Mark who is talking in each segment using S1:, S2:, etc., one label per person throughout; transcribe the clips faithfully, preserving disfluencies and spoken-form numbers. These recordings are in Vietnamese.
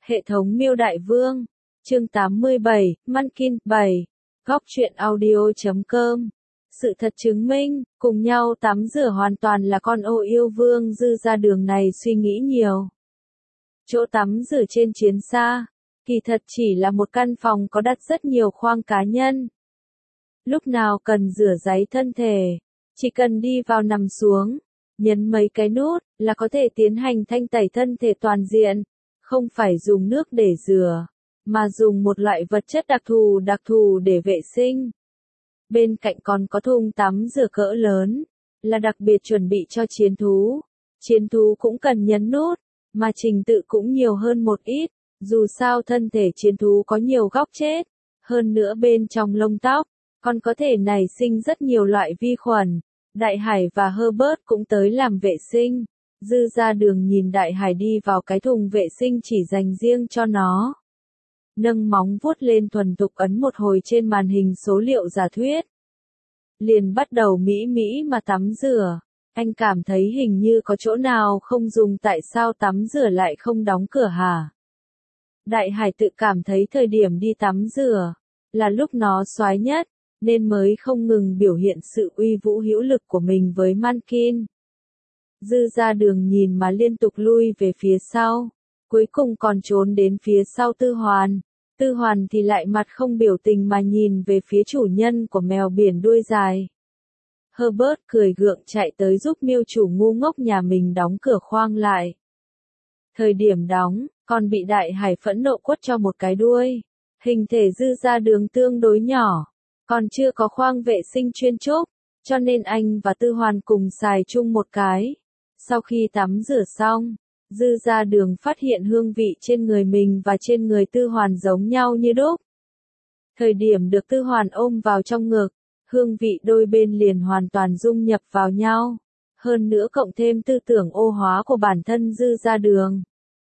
S1: Hệ thống Miêu Đại Vương, chương tám mươi bảy, Munchkin bảy, Góc truyện audio chấm com. Sự thật chứng minh, cùng nhau tắm rửa hoàn toàn là con ô yêu vương Dư Ra Đường này suy nghĩ nhiều. Chỗ tắm rửa trên chiến xa, kỳ thật chỉ là một căn phòng có đặt rất nhiều khoang cá nhân. Lúc nào cần rửa ráy thân thể, chỉ cần đi vào nằm xuống, nhấn mấy cái nút là có thể tiến hành thanh tẩy thân thể toàn diện, không phải dùng nước để rửa, mà dùng một loại vật chất đặc thù đặc thù để vệ sinh. Bên cạnh còn có thùng tắm rửa cỡ lớn, là đặc biệt chuẩn bị cho chiến thú. Chiến thú cũng cần nhấn nút, mà trình tự cũng nhiều hơn một ít, dù sao thân thể chiến thú có nhiều góc chết, hơn nữa bên trong lông tóc, còn có thể nảy sinh rất nhiều loại vi khuẩn. Đại Hải và Herbert cũng tới làm vệ sinh. Dư Ra Đường nhìn Đại Hải đi vào cái thùng vệ sinh chỉ dành riêng cho nó. Nâng móng vuốt lên thuần thục ấn một hồi trên màn hình số liệu giả thuyết. Liền bắt đầu mỹ mỹ mà tắm rửa. Anh cảm thấy hình như có chỗ nào không dùng, tại sao tắm rửa lại không đóng cửa hả? Đại Hải tự cảm thấy thời điểm đi tắm rửa là lúc nó xoái nhất, nên mới không ngừng biểu hiện sự uy vũ hữu lực của mình với Munchkin. Dư Ra Đường nhìn mà liên tục lui về phía sau, cuối cùng còn trốn đến phía sau Tư Hoàn. Tư Hoàn thì lại mặt không biểu tình mà nhìn về phía chủ nhân của mèo biển đuôi dài. Herbert cười gượng chạy tới giúp miêu chủ ngu ngốc nhà mình đóng cửa khoang lại. Thời điểm đóng, còn bị Đại Hải phẫn nộ quất cho một cái đuôi. Hình thể Dư Ra Đường tương đối nhỏ, còn chưa có khoang vệ sinh chuyên trúc, cho nên anh và Tư Hoàn cùng xài chung một cái. Sau khi tắm rửa xong, Dư Ra Đường phát hiện hương vị trên người mình và trên người Tư Hoàn giống nhau như đúc. Thời điểm được Tư Hoàn ôm vào trong ngực, hương vị đôi bên liền hoàn toàn dung nhập vào nhau. Hơn nữa cộng thêm tư tưởng ô hóa của bản thân Dư Ra Đường,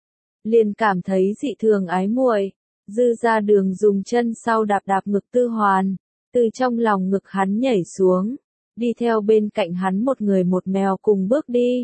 S1: liền cảm thấy dị thường ái muội. Dư Ra Đường dùng chân sau đạp đạp ngực Tư Hoàn, từ trong lòng ngực hắn nhảy xuống, đi theo bên cạnh hắn một người một mèo cùng bước đi.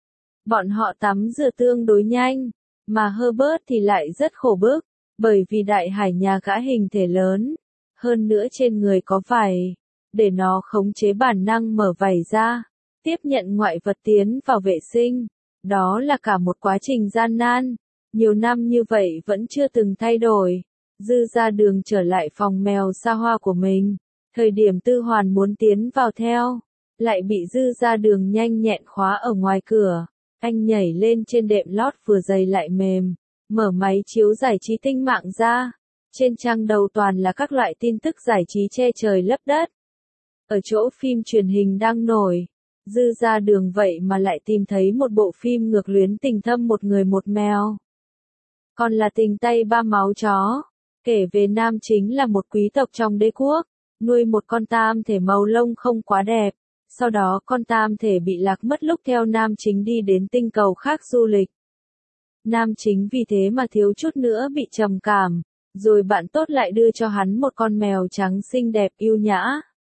S1: Bọn họ tắm rửa tương đối nhanh, mà Herbert thì lại rất khổ bức, bởi vì Đại Hải nhà gã hình thể lớn, hơn nữa trên người có vảy, để nó khống chế bản năng mở vảy ra, tiếp nhận ngoại vật tiến vào vệ sinh. Đó là cả một quá trình gian nan, nhiều năm như vậy vẫn chưa từng thay đổi. Dư Ra Đường trở lại phòng mèo xa hoa của mình, thời điểm Tư Hoàn muốn tiến vào theo, lại bị Dư Ra Đường nhanh nhẹn khóa ở ngoài cửa. Anh nhảy lên trên đệm lót vừa dày lại mềm, mở máy chiếu giải trí tinh mạng ra. Trên trang đầu toàn là các loại tin tức giải trí che trời lấp đất. Ở chỗ phim truyền hình đang nổi, Dư Ra Đường vậy mà lại tìm thấy một bộ phim ngược luyến tình thâm một người một mèo. Còn là tình tay ba máu chó, kể về nam chính là một quý tộc trong đế quốc, nuôi một con tam thể màu lông không quá đẹp. Sau đó con tam thể bị lạc mất lúc theo nam chính đi đến tinh cầu khác du lịch. Nam chính vì thế mà thiếu chút nữa bị trầm cảm, rồi bạn tốt lại đưa cho hắn một con mèo trắng xinh đẹp yêu nhã.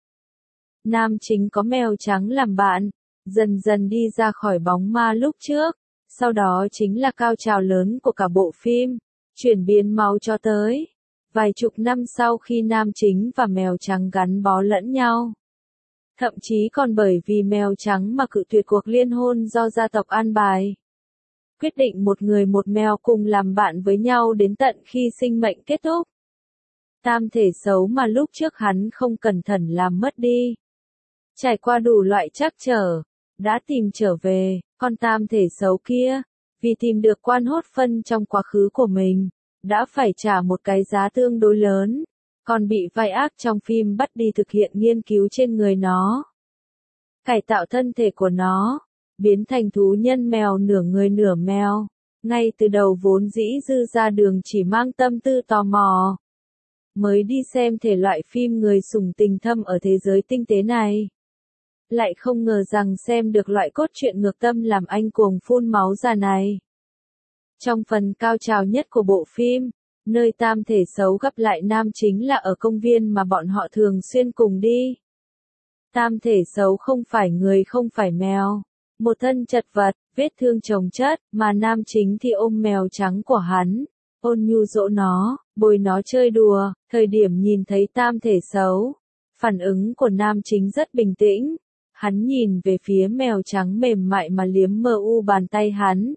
S1: Nam chính có mèo trắng làm bạn, dần dần đi ra khỏi bóng ma lúc trước, sau đó chính là cao trào lớn của cả bộ phim, chuyển biến máu cho tới vài chục năm sau khi nam chính và mèo trắng gắn bó lẫn nhau. Thậm chí còn bởi vì mèo trắng mà cự tuyệt cuộc liên hôn do gia tộc an bài. Quyết định một người một mèo cùng làm bạn với nhau đến tận khi sinh mệnh kết thúc. Tam thể xấu mà lúc trước hắn không cẩn thận làm mất đi. Trải qua đủ loại trắc trở, đã tìm trở về, con tam thể xấu kia, vì tìm được quan hốt phân trong quá khứ của mình, đã phải trả một cái giá tương đối lớn. Còn bị vai ác trong phim bắt đi thực hiện nghiên cứu trên người nó. Cải tạo thân thể của nó, biến thành thú nhân mèo nửa người nửa mèo. Ngay từ đầu vốn dĩ Dư Ra Đường chỉ mang tâm tư tò mò. Mới đi xem thể loại phim người sủng tình thâm ở thế giới tinh tế này. Lại không ngờ rằng xem được loại cốt truyện ngược tâm làm anh cuồng phun máu ra này. Trong phần cao trào nhất của bộ phim, nơi tam thể xấu gặp lại nam chính là ở công viên mà bọn họ thường xuyên cùng đi. Tam thể xấu không phải người không phải mèo, một thân chật vật, vết thương chồng chất, mà nam chính thì ôm mèo trắng của hắn, ôn nhu dỗ nó, bồi nó chơi đùa, thời điểm nhìn thấy tam thể xấu. Phản ứng của nam chính rất bình tĩnh, hắn nhìn về phía mèo trắng mềm mại mà liếm mờ u bàn tay hắn.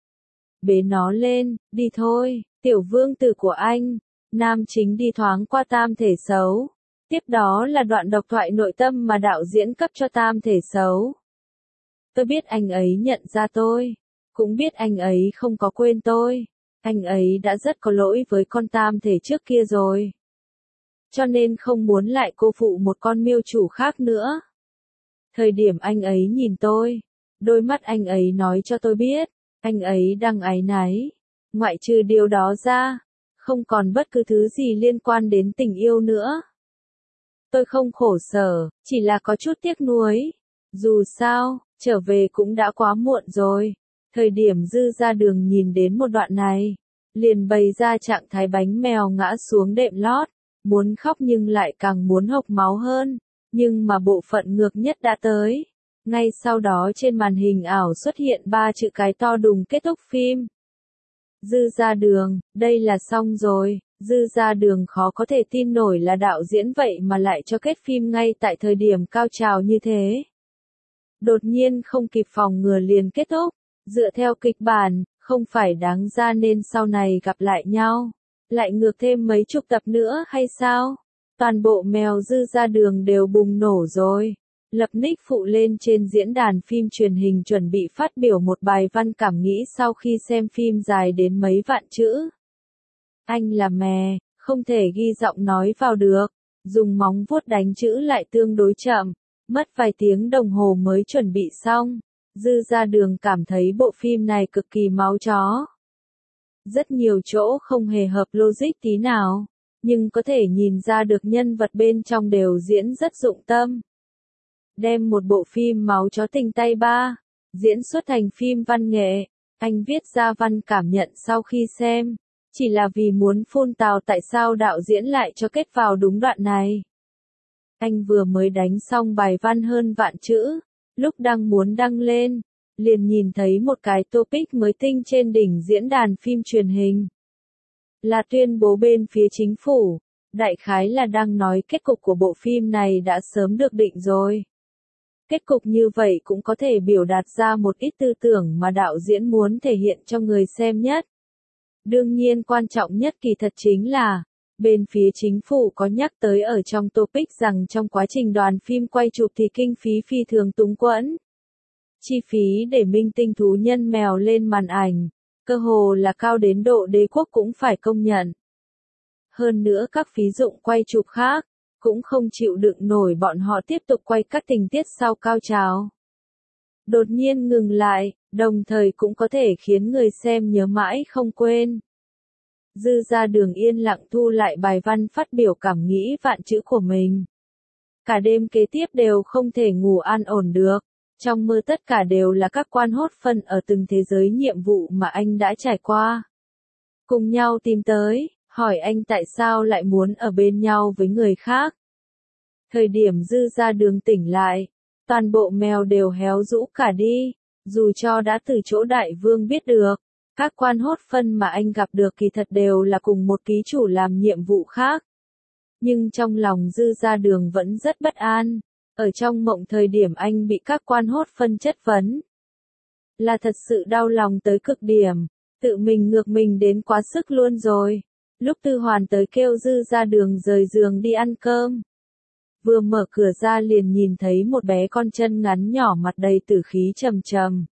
S1: Bế nó lên, đi thôi, tiểu vương tử của anh. Nam chính đi thoáng qua tam thể xấu. Tiếp đó là đoạn độc thoại nội tâm mà đạo diễn cấp cho tam thể xấu. Tôi biết anh ấy nhận ra tôi, cũng biết anh ấy không có quên tôi. Anh ấy đã rất có lỗi với con tam thể trước kia rồi. Cho nên không muốn lại cô phụ một con miêu chủ khác nữa. Thời điểm anh ấy nhìn tôi, đôi mắt anh ấy nói cho tôi biết, anh ấy đang áy náy. Ngoại trừ điều đó ra, không còn bất cứ thứ gì liên quan đến tình yêu nữa. Tôi không khổ sở, chỉ là có chút tiếc nuối. Dù sao, trở về cũng đã quá muộn rồi. Thời điểm Dư ra đường nhìn đến một đoạn này, liền bày ra trạng thái bánh mèo ngã xuống đệm lót, muốn khóc nhưng lại càng muốn hộc máu hơn. Nhưng mà bộ phận ngược nhất đã tới. Ngay sau đó trên màn hình ảo xuất hiện ba chữ cái to đùng kết thúc phim. Dư ra đường, đây là xong rồi. Dư ra đường khó có thể tin nổi là đạo diễn vậy mà lại cho kết phim ngay tại thời điểm cao trào như thế. Đột nhiên không kịp phòng ngừa liền kết thúc. Dựa theo kịch bản, không phải đáng ra nên sau này gặp lại nhau. Lại ngược thêm mấy chục tập nữa hay sao? Toàn bộ mèo Dư ra đường đều bùng nổ rồi. Lập nick phụ lên trên diễn đàn phim truyền hình chuẩn bị phát biểu một bài văn cảm nghĩ sau khi xem phim dài đến mấy vạn chữ. Anh là mè, không thể ghi giọng nói vào được. Dùng móng vuốt đánh chữ lại tương đối chậm. Mất vài tiếng đồng hồ mới chuẩn bị xong. Dư ra đường cảm thấy bộ phim này cực kỳ máu chó. Rất nhiều chỗ không hề hợp logic tí nào. Nhưng có thể nhìn ra được nhân vật bên trong đều diễn rất dụng tâm. Đem một bộ phim máu chó tình tay ba, diễn xuất thành phim văn nghệ. Anh viết ra văn cảm nhận sau khi xem. Chỉ là vì muốn phun tào tại sao đạo diễn lại cho kết vào đúng đoạn này. Anh vừa mới đánh xong bài văn hơn vạn chữ. Lúc đang muốn đăng lên, liền nhìn thấy một cái topic mới tinh trên đỉnh diễn đàn phim truyền hình. Là tuyên bố bên phía chính phủ, đại khái là đang nói kết cục của bộ phim này đã sớm được định rồi. Kết cục như vậy cũng có thể biểu đạt ra một ít tư tưởng mà đạo diễn muốn thể hiện cho người xem nhất. Đương nhiên quan trọng nhất kỳ thật chính là, bên phía chính phủ có nhắc tới ở trong topic rằng trong quá trình đoàn phim quay chụp thì kinh phí phi thường túng quẫn. Chi phí để minh tinh thú nhân mèo lên màn ảnh, cơ hồ là cao đến độ đế quốc cũng phải công nhận. Hơn nữa các phí dụng quay chụp khác, cũng không chịu đựng nổi bọn họ tiếp tục quay các tình tiết sau cao trào. Đột nhiên ngừng lại, đồng thời cũng có thể khiến người xem nhớ mãi không quên. Dư ra đường yên lặng thu lại bài văn phát biểu cảm nghĩ vạn chữ của mình. Cả đêm kế tiếp đều không thể ngủ an ổn được. Trong mơ tất cả đều là các quan hốt phân ở từng thế giới nhiệm vụ mà anh đã trải qua. Cùng nhau tìm tới, hỏi anh tại sao lại muốn ở bên nhau với người khác. Thời điểm Dư ra đường tỉnh lại, toàn bộ mèo đều héo rũ cả đi, dù cho đã từ chỗ đại vương biết được. Các quan hốt phân mà anh gặp được kỳ thật đều là cùng một ký chủ làm nhiệm vụ khác. Nhưng trong lòng Dư ra đường vẫn rất bất an. Ở trong mộng thời điểm anh bị các quan hốt phân chất vấn. Là thật sự đau lòng tới cực điểm. Tự mình ngược mình đến quá sức luôn rồi. Lúc Tư Hoàn tới kêu Dư ra đường rời giường đi ăn cơm. Vừa mở cửa ra liền nhìn thấy một bé con chân ngắn nhỏ mặt đầy tử khí trầm trầm.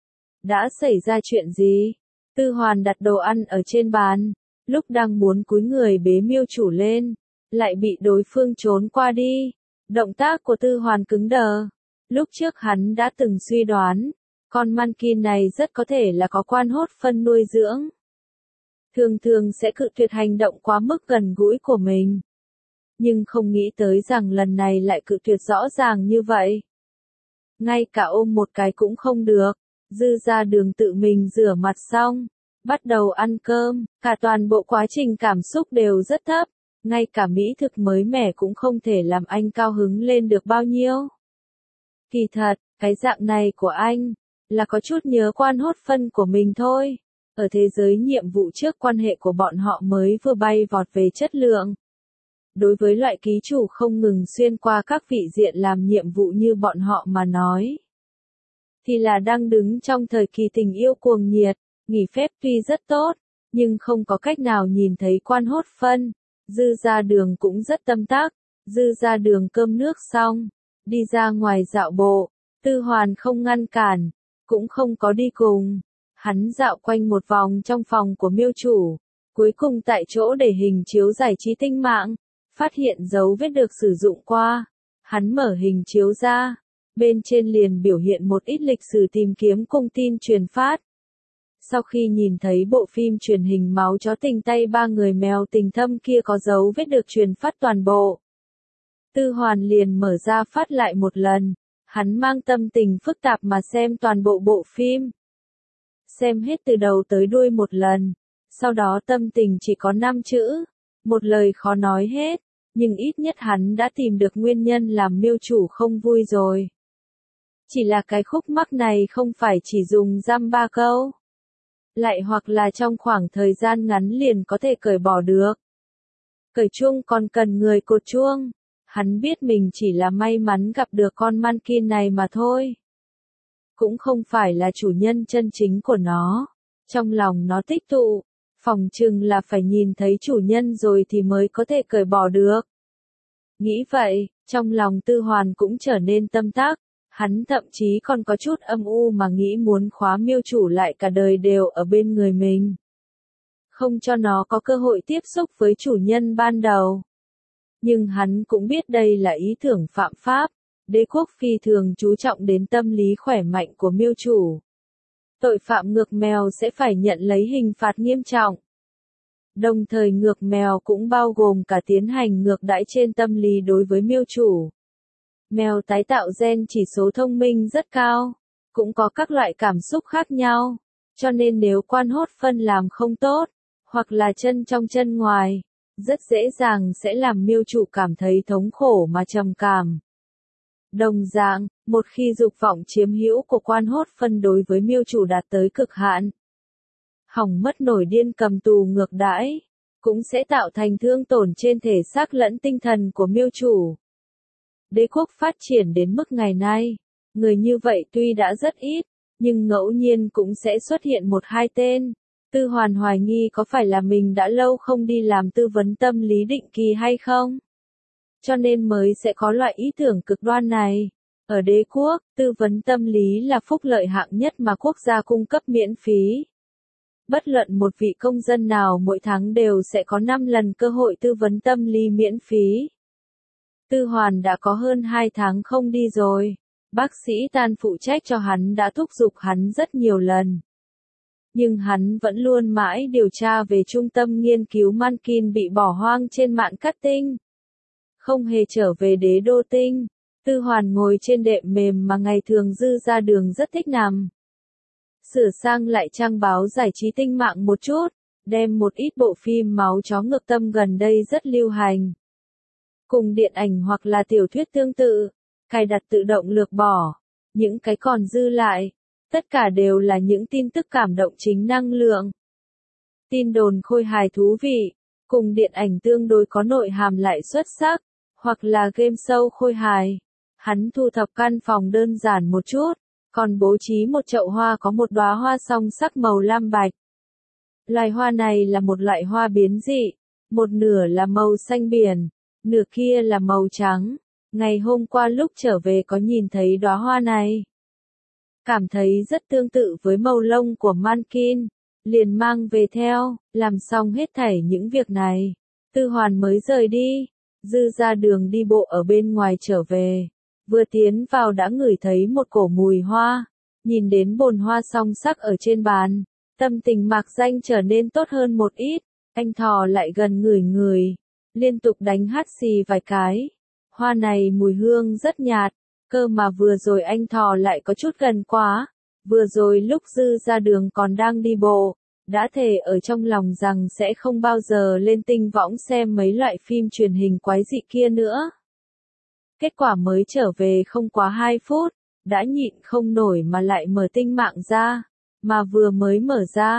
S1: Đã xảy ra chuyện gì? Tư Hoàn đặt đồ ăn ở trên bàn, lúc đang muốn cúi người bế miêu chủ lên, lại bị đối phương trốn qua đi. Động tác của Tư Hoàn cứng đờ. Lúc trước hắn đã từng suy đoán, con Mankin này rất có thể là có quan hốt phân nuôi dưỡng. Thường thường sẽ cự tuyệt hành động quá mức gần gũi của mình. Nhưng không nghĩ tới rằng lần này lại cự tuyệt rõ ràng như vậy. Ngay cả ôm một cái cũng không được. Dư ra đường tự mình rửa mặt xong, bắt đầu ăn cơm, cả toàn bộ quá trình cảm xúc đều rất thấp, ngay cả mỹ thực mới mẻ cũng không thể làm anh cao hứng lên được bao nhiêu. Kỳ thật, cái dạng này của anh, là có chút nhớ quan hốt phân của mình thôi. Ở thế giới nhiệm vụ trước quan hệ của bọn họ mới vừa bay vọt về chất lượng. Đối với loại ký chủ không ngừng xuyên qua các vị diện làm nhiệm vụ như bọn họ mà nói, thì là đang đứng trong thời kỳ tình yêu cuồng nhiệt, nghỉ phép tuy rất tốt, nhưng không có cách nào nhìn thấy Quan Hốt Phân. Dư ra đường cũng rất tâm tác, dư ra đường cơm nước xong, đi ra ngoài dạo bộ, Tư Hoàn không ngăn cản, cũng không có đi cùng. Hắn dạo quanh một vòng trong phòng của miêu chủ, cuối cùng tại chỗ để hình chiếu giải trí tinh mạng, phát hiện dấu vết được sử dụng qua. Hắn mở hình chiếu ra, bên trên liền biểu hiện một ít lịch sử tìm kiếm cung tin truyền phát. Sau khi nhìn thấy bộ phim truyền hình Máu chó tình tay ba người mèo tình thâm kia có dấu vết được truyền phát toàn bộ, Tư Hoàn liền mở ra phát lại một lần. Hắn mang tâm tình phức tạp mà xem toàn bộ bộ phim. Xem hết từ đầu tới đuôi một lần, sau đó tâm tình chỉ có năm chữ, một lời khó nói hết, nhưng ít nhất hắn đã tìm được nguyên nhân làm miêu chủ không vui rồi. Chỉ là cái khúc mắc này không phải chỉ dùng dăm ba câu, lại hoặc là trong khoảng thời gian ngắn liền có thể cởi bỏ được. Cởi chuông còn cần người cột chuông. Hắn biết mình chỉ là may mắn gặp được con Mankin này mà thôi. Cũng không phải là chủ nhân chân chính của nó. Trong lòng nó tích tụ, phòng chừng là phải nhìn thấy chủ nhân rồi thì mới có thể cởi bỏ được. Nghĩ vậy, trong lòng Tư Hoàn cũng trở nên tâm tác. Hắn thậm chí còn có chút âm u mà nghĩ muốn khóa miêu chủ lại cả đời đều ở bên người mình. Không cho nó có cơ hội tiếp xúc với chủ nhân ban đầu. Nhưng hắn cũng biết đây là ý tưởng phạm pháp. Đế quốc phi thường chú trọng đến tâm lý khỏe mạnh của miêu chủ. Tội phạm ngược mèo sẽ phải nhận lấy hình phạt nghiêm trọng. Đồng thời ngược mèo cũng bao gồm cả tiến hành ngược đãi trên tâm lý đối với miêu chủ. Mèo tái tạo gen chỉ số thông minh rất cao, cũng có các loại cảm xúc khác nhau, cho nên nếu Quan Hốt Phân làm không tốt, hoặc là chân trong chân ngoài, rất dễ dàng sẽ làm miêu chủ cảm thấy thống khổ mà trầm cảm. Đồng dạng, một khi dục vọng chiếm hữu của Quan Hốt Phân đối với miêu chủ đạt tới cực hạn, hỏng mất nổi điên cầm tù ngược đãi, cũng sẽ tạo thành thương tổn trên thể xác lẫn tinh thần của miêu chủ. Đế quốc phát triển đến mức ngày nay, người như vậy tuy đã rất ít, nhưng ngẫu nhiên cũng sẽ xuất hiện một hai tên. Tư Hoàn hoài nghi có phải là mình đã lâu không đi làm tư vấn tâm lý định kỳ hay không? Cho nên mới sẽ có loại ý tưởng cực đoan này. Ở đế quốc, tư vấn tâm lý là phúc lợi hạng nhất mà quốc gia cung cấp miễn phí. Bất luận một vị công dân nào mỗi tháng đều sẽ có năm lần cơ hội tư vấn tâm lý miễn phí. Tư Hoàn đã có hơn hai tháng không đi rồi. Bác sĩ Tan phụ trách cho hắn đã thúc giục hắn rất nhiều lần. Nhưng hắn vẫn luôn mãi điều tra về trung tâm nghiên cứu Mankin bị bỏ hoang trên mạng Cát Tinh. Không hề trở về đế đô tinh. Tư Hoàn ngồi trên đệm mềm mà ngày thường Dư ra đường rất thích nằm. Sửa sang lại trang báo giải trí tinh mạng một chút, đem một ít bộ phim máu chó ngược tâm gần đây rất lưu hành. Cùng điện ảnh hoặc là tiểu thuyết tương tự, cài đặt tự động lược bỏ. Những cái còn dư lại, tất cả đều là những tin tức cảm động chính năng lượng. Tin đồn khôi hài thú vị, cùng điện ảnh tương đối có nội hàm lại xuất sắc, hoặc là game show khôi hài. Hắn thu thập căn phòng đơn giản một chút, còn bố trí một chậu hoa có một đóa hoa song sắc màu lam bạch. Loài hoa này là một loại hoa biến dị, một nửa là màu xanh biển, nửa kia là màu trắng. Ngày hôm qua lúc trở về có nhìn thấy đóa hoa này. Cảm thấy rất tương tự với màu lông của Mankin, liền mang về theo, làm xong hết thảy những việc này. Tư Hoàn mới rời đi, Dư ra đường đi bộ ở bên ngoài trở về. Vừa tiến vào đã ngửi thấy một cổ mùi hoa, nhìn đến bồn hoa song sắc ở trên bàn, tâm tình mạc danh trở nên tốt hơn một ít, anh thò lại gần ngửi ngửi, liên tục đánh hắt xì vài cái. Hoa này mùi hương rất nhạt, cơ mà vừa rồi anh thò lại có chút gần quá, vừa rồi lúc Dư ra đường còn đang đi bộ, đã thề ở trong lòng rằng sẽ không bao giờ lên tinh võng xem mấy loại phim truyền hình quái dị kia nữa. Kết quả mới trở về không quá hai phút, đã nhịn không nổi mà lại mở tinh mạng ra, mà vừa mới mở ra,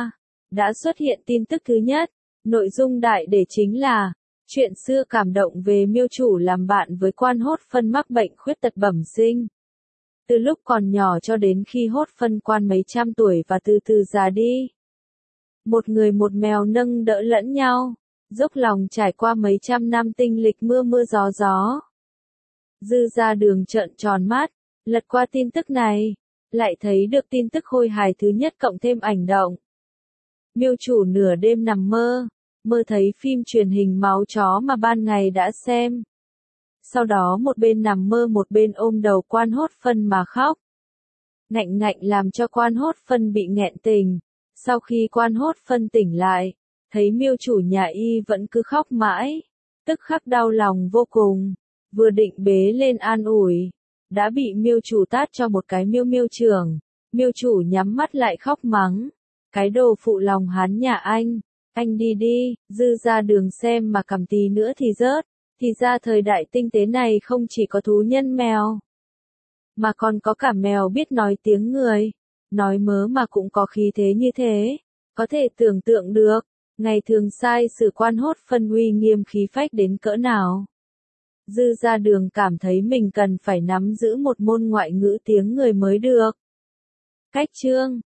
S1: đã xuất hiện tin tức thứ nhất. Nội dung đại để chính là chuyện xưa cảm động về miêu chủ làm bạn với quan hốt phân mắc bệnh khuyết tật bẩm sinh. Từ lúc còn nhỏ cho đến khi hốt phân quan mấy trăm tuổi và từ từ già đi. Một người một mèo nâng đỡ lẫn nhau, dốc lòng trải qua mấy trăm năm tinh lịch mưa mưa gió gió. Dư ra đường trợn tròn mắt, lật qua tin tức này, lại thấy được tin tức khôi hài thứ nhất cộng thêm ảnh động. Miêu chủ nửa đêm nằm mơ, mơ thấy phim truyền hình máu chó mà ban ngày đã xem. Sau đó một bên nằm mơ một bên ôm đầu quan hốt phân mà khóc. Ngạnh ngạnh làm cho quan hốt phân bị nghẹn tình. Sau khi quan hốt phân tỉnh lại, thấy miêu chủ nhà y vẫn cứ khóc mãi, tức khắc đau lòng vô cùng, vừa định bế lên an ủi, đã bị miêu chủ tát cho một cái miêu miêu trưởng, miêu chủ nhắm mắt lại khóc mắng, cái đồ phụ lòng hắn nhà anh, anh đi đi, dư ra đường xem mà cầm tí nữa thì rớt, thì ra thời đại tinh tế này không chỉ có thú nhân mèo, mà còn có cả mèo biết nói tiếng người. Nói mớ mà cũng có khí thế như thế, có thể tưởng tượng được, ngày thường sai sử quan hốt phân uy nghiêm khí phách đến cỡ nào. Dư ra đường cảm thấy mình cần phải nắm giữ một môn ngoại ngữ tiếng người mới được. Cách chương